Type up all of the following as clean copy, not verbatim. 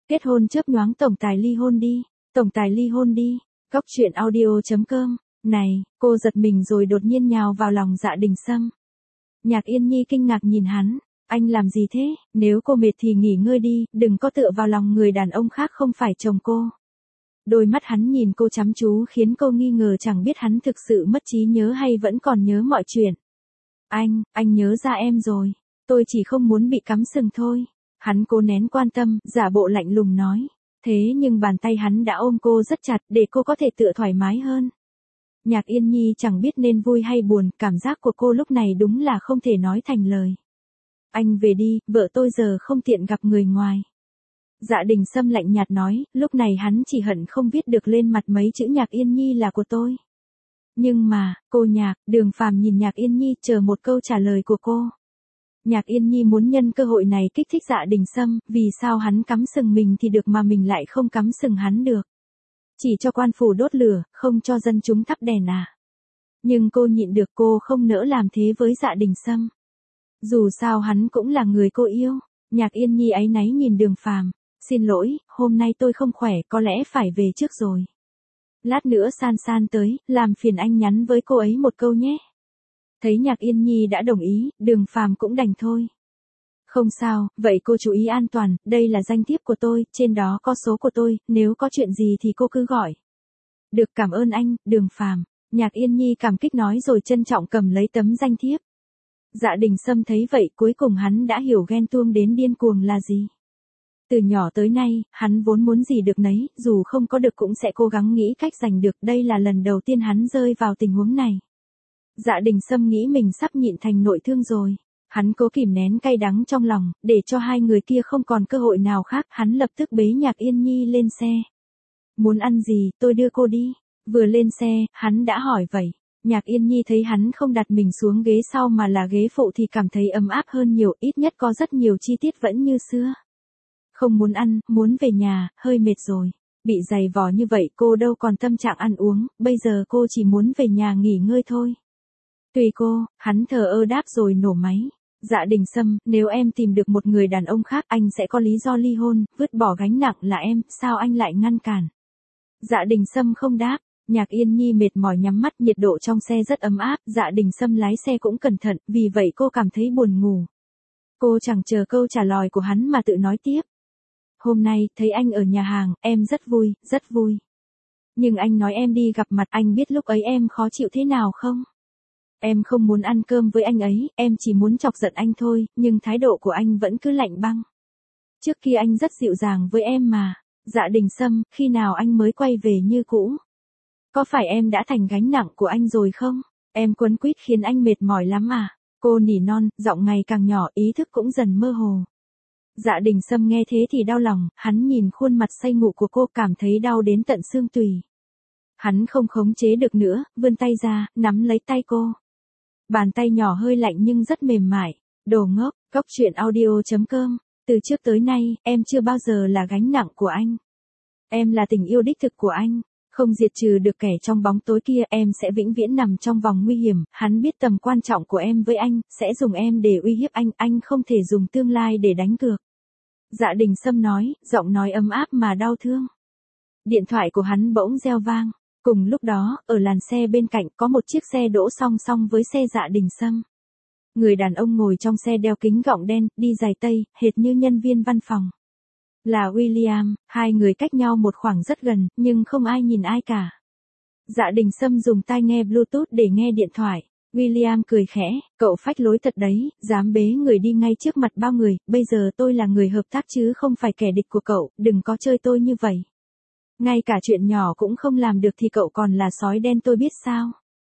Kết hôn chớp nhoáng tổng tài ly hôn đi. Tổng tài ly hôn đi. Góc chuyện audio.com. Này, cô giật mình rồi đột nhiên nhào vào lòng Dạ Đình Sâm. Nhạc Yên Nhi kinh ngạc nhìn hắn. Anh làm gì thế? Nếu cô mệt thì nghỉ ngơi đi, đừng có tựa vào lòng người đàn ông khác không phải chồng cô. Đôi mắt hắn nhìn cô chăm chú khiến cô nghi ngờ chẳng biết hắn thực sự mất trí nhớ hay vẫn còn nhớ mọi chuyện. Anh nhớ ra em rồi. Tôi chỉ không muốn bị cắm sừng thôi. Hắn cố nén quan tâm, giả bộ lạnh lùng nói. Thế nhưng bàn tay hắn đã ôm cô rất chặt để cô có thể tựa thoải mái hơn. Nhạc Yên Nhi chẳng biết nên vui hay buồn, cảm giác của cô lúc này đúng là không thể nói thành lời. Anh về đi, vợ tôi giờ không tiện gặp người ngoài. Dạ Đình Sâm lạnh nhạt nói, lúc này hắn chỉ hận không viết được lên mặt mấy chữ Nhạc Yên Nhi là của tôi. Nhưng mà, cô Nhạc, Đường Phàm nhìn Nhạc Yên Nhi chờ một câu trả lời của cô. Nhạc Yên Nhi muốn nhân cơ hội này kích thích Dạ Đình Sâm, vì sao hắn cắm sừng mình thì được mà mình lại không cắm sừng hắn được. Chỉ cho quan phủ đốt lửa, không cho dân chúng thắp đèn à. Nhưng cô nhịn được, cô không nỡ làm thế với Dạ Đình Sâm. Dù sao hắn cũng là người cô yêu. Nhạc Yên Nhi áy náy nhìn Đường Phàm. Xin lỗi, hôm nay tôi không khỏe, có lẽ phải về trước rồi. Lát nữa San San tới, làm phiền anh nhắn với cô ấy một câu nhé. Thấy Nhạc Yên Nhi đã đồng ý, Đường Phàm cũng đành thôi. Không sao, vậy cô chú ý an toàn, đây là danh thiếp của tôi, trên đó có số của tôi, nếu có chuyện gì thì cô cứ gọi. Được, cảm ơn anh, Đường Phàm. Nhạc Yên Nhi cảm kích nói rồi trân trọng cầm lấy tấm danh thiếp. Dạ Đình Sâm thấy vậy, cuối cùng hắn đã hiểu ghen tuông đến điên cuồng là gì. Từ nhỏ tới nay, hắn vốn muốn gì được nấy, dù không có được cũng sẽ cố gắng nghĩ cách giành được, đây là lần đầu tiên hắn rơi vào tình huống này. Dạ Đình Sâm nghĩ mình sắp nhịn thành nội thương rồi. Hắn cố kìm nén cay đắng trong lòng, để cho hai người kia không còn cơ hội nào khác, hắn lập tức bế Nhạc Yên Nhi lên xe. Muốn ăn gì, tôi đưa cô đi. Vừa lên xe, hắn đã hỏi vậy. Nhạc Yên Nhi thấy hắn không đặt mình xuống ghế sau mà là ghế phụ thì cảm thấy ấm áp hơn nhiều, ít nhất có rất nhiều chi tiết vẫn như xưa. Không muốn ăn, muốn về nhà, hơi mệt rồi. Bị giày vò như vậy cô đâu còn tâm trạng ăn uống, bây giờ cô chỉ muốn về nhà nghỉ ngơi thôi. Tùy cô, hắn thờ ơ đáp rồi nổ máy. Dạ Đình Sâm, nếu em tìm được một người đàn ông khác anh sẽ có lý do ly hôn, vứt bỏ gánh nặng là em, sao anh lại ngăn cản? Dạ Đình Sâm không đáp. Nhạc Yên Nhi mệt mỏi nhắm mắt, nhiệt độ trong xe rất ấm áp, Dạ Đình Sâm lái xe cũng cẩn thận, vì vậy cô cảm thấy buồn ngủ. Cô chẳng chờ câu trả lời của hắn mà tự nói tiếp. Hôm nay, thấy anh ở nhà hàng, em rất vui, rất vui. Nhưng anh nói em đi gặp mặt, anh biết lúc ấy em khó chịu thế nào không? Em không muốn ăn cơm với anh ấy, em chỉ muốn chọc giận anh thôi, nhưng thái độ của anh vẫn cứ lạnh băng. Trước kia anh rất dịu dàng với em mà. Dạ Đình Sâm, khi nào anh mới quay về như cũ? Có phải em đã thành gánh nặng của anh rồi không? Em quấn quýt khiến anh mệt mỏi lắm à? Cô nỉ non, giọng ngày càng nhỏ, ý thức cũng dần mơ hồ. Dạ Đình Sâm nghe thế thì đau lòng, hắn nhìn khuôn mặt say ngủ của cô cảm thấy đau đến tận xương tủy. Hắn không khống chế được nữa, vươn tay ra, nắm lấy tay cô. Bàn tay nhỏ hơi lạnh nhưng rất mềm mại. Đồ ngốc, góc chuyện audio.com. Từ trước tới nay, em chưa bao giờ là gánh nặng của anh. Em là tình yêu đích thực của anh. Không diệt trừ được kẻ trong bóng tối kia, em sẽ vĩnh viễn nằm trong vòng nguy hiểm. Hắn biết tầm quan trọng của em với anh, sẽ dùng em để uy hiếp anh không thể dùng tương lai để đánh cược. Dạ Đình Sâm nói, giọng nói ấm áp mà đau thương. Điện thoại của hắn bỗng reo vang. Cùng lúc đó, ở làn xe bên cạnh có một chiếc xe đỗ song song với xe Dạ Đình Sâm. Người đàn ông ngồi trong xe đeo kính gọng đen, đi giày tây, hệt như nhân viên văn phòng. Là William, hai người cách nhau một khoảng rất gần, nhưng không ai nhìn ai cả. Dạ Đình Sâm dùng tai nghe Bluetooth để nghe điện thoại. William cười khẽ, cậu phách lối thật đấy, dám bế người đi ngay trước mặt bao người, bây giờ tôi là người hợp tác chứ không phải kẻ địch của cậu, đừng có chơi tôi như vậy. Ngay cả chuyện nhỏ cũng không làm được thì cậu còn là sói đen tôi biết sao.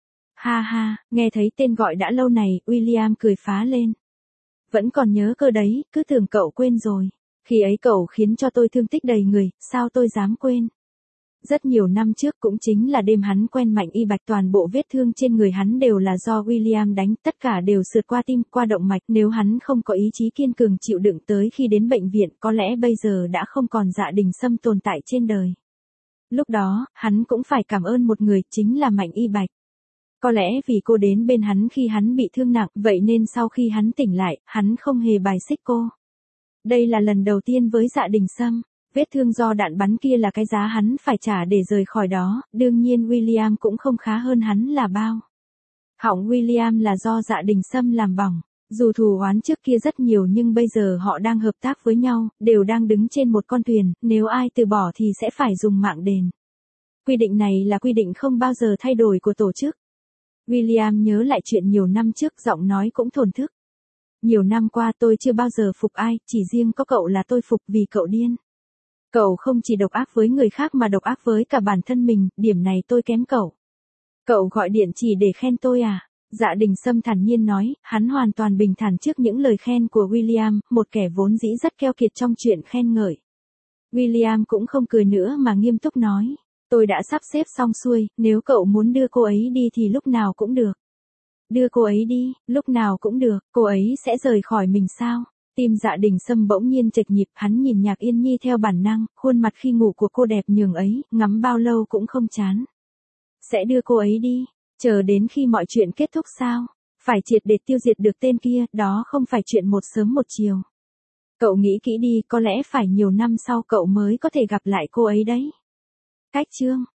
Ha ha, nghe thấy tên gọi đã lâu này, William cười phá lên. Vẫn còn nhớ cơ đấy, cứ tưởng cậu quên rồi. Khi ấy cậu khiến cho tôi thương tích đầy người, sao tôi dám quên. Rất nhiều năm trước cũng chính là đêm hắn quen Mạnh Y Bạch, toàn bộ vết thương trên người hắn đều là do William đánh, tất cả đều sượt qua tim, qua động mạch, nếu hắn không có ý chí kiên cường chịu đựng tới khi đến bệnh viện, có lẽ bây giờ đã không còn Dạ Đình Sâm tồn tại trên đời. Lúc đó, hắn cũng phải cảm ơn một người, chính là Mạnh Y Bạch. Có lẽ vì cô đến bên hắn khi hắn bị thương nặng, vậy nên sau khi hắn tỉnh lại, hắn không hề bài xích cô. Đây là lần đầu tiên với Dạ Đình Sâm. Vết thương do đạn bắn kia là cái giá hắn phải trả để rời khỏi đó, đương nhiên William cũng không khá hơn hắn là bao. Họng William là do Dạ Đình Sâm làm bỏng. Dù thù oán trước kia rất nhiều nhưng bây giờ họ đang hợp tác với nhau, đều đang đứng trên một con thuyền, nếu ai từ bỏ thì sẽ phải dùng mạng đền. Quy định này là quy định không bao giờ thay đổi của tổ chức. William nhớ lại chuyện nhiều năm trước, giọng nói cũng thổn thức. Nhiều năm qua tôi chưa bao giờ phục ai, chỉ riêng có cậu là tôi phục vì cậu điên. Cậu không chỉ độc ác với người khác mà độc ác với cả bản thân mình, điểm này tôi kém cậu. Cậu gọi điện chỉ để khen tôi à? Dạ Đình Sâm thản nhiên nói, hắn hoàn toàn bình thản trước những lời khen của William, một kẻ vốn dĩ rất keo kiệt trong chuyện khen ngợi. William cũng không cười nữa mà nghiêm túc nói, tôi đã sắp xếp xong xuôi, nếu cậu muốn đưa cô ấy đi thì lúc nào cũng được. Đưa cô ấy đi, lúc nào cũng được, cô ấy sẽ rời khỏi mình sao? Tim Dạ Đình Sâm bỗng nhiên chệch nhịp, hắn nhìn Nhạc Yên Nhi theo bản năng, khuôn mặt khi ngủ của cô đẹp nhường ấy, ngắm bao lâu cũng không chán. Sẽ đưa cô ấy đi, chờ đến khi mọi chuyện kết thúc sao? Phải triệt để tiêu diệt được tên kia, đó không phải chuyện một sớm một chiều. Cậu nghĩ kỹ đi, có lẽ phải nhiều năm sau cậu mới có thể gặp lại cô ấy đấy. Cách chương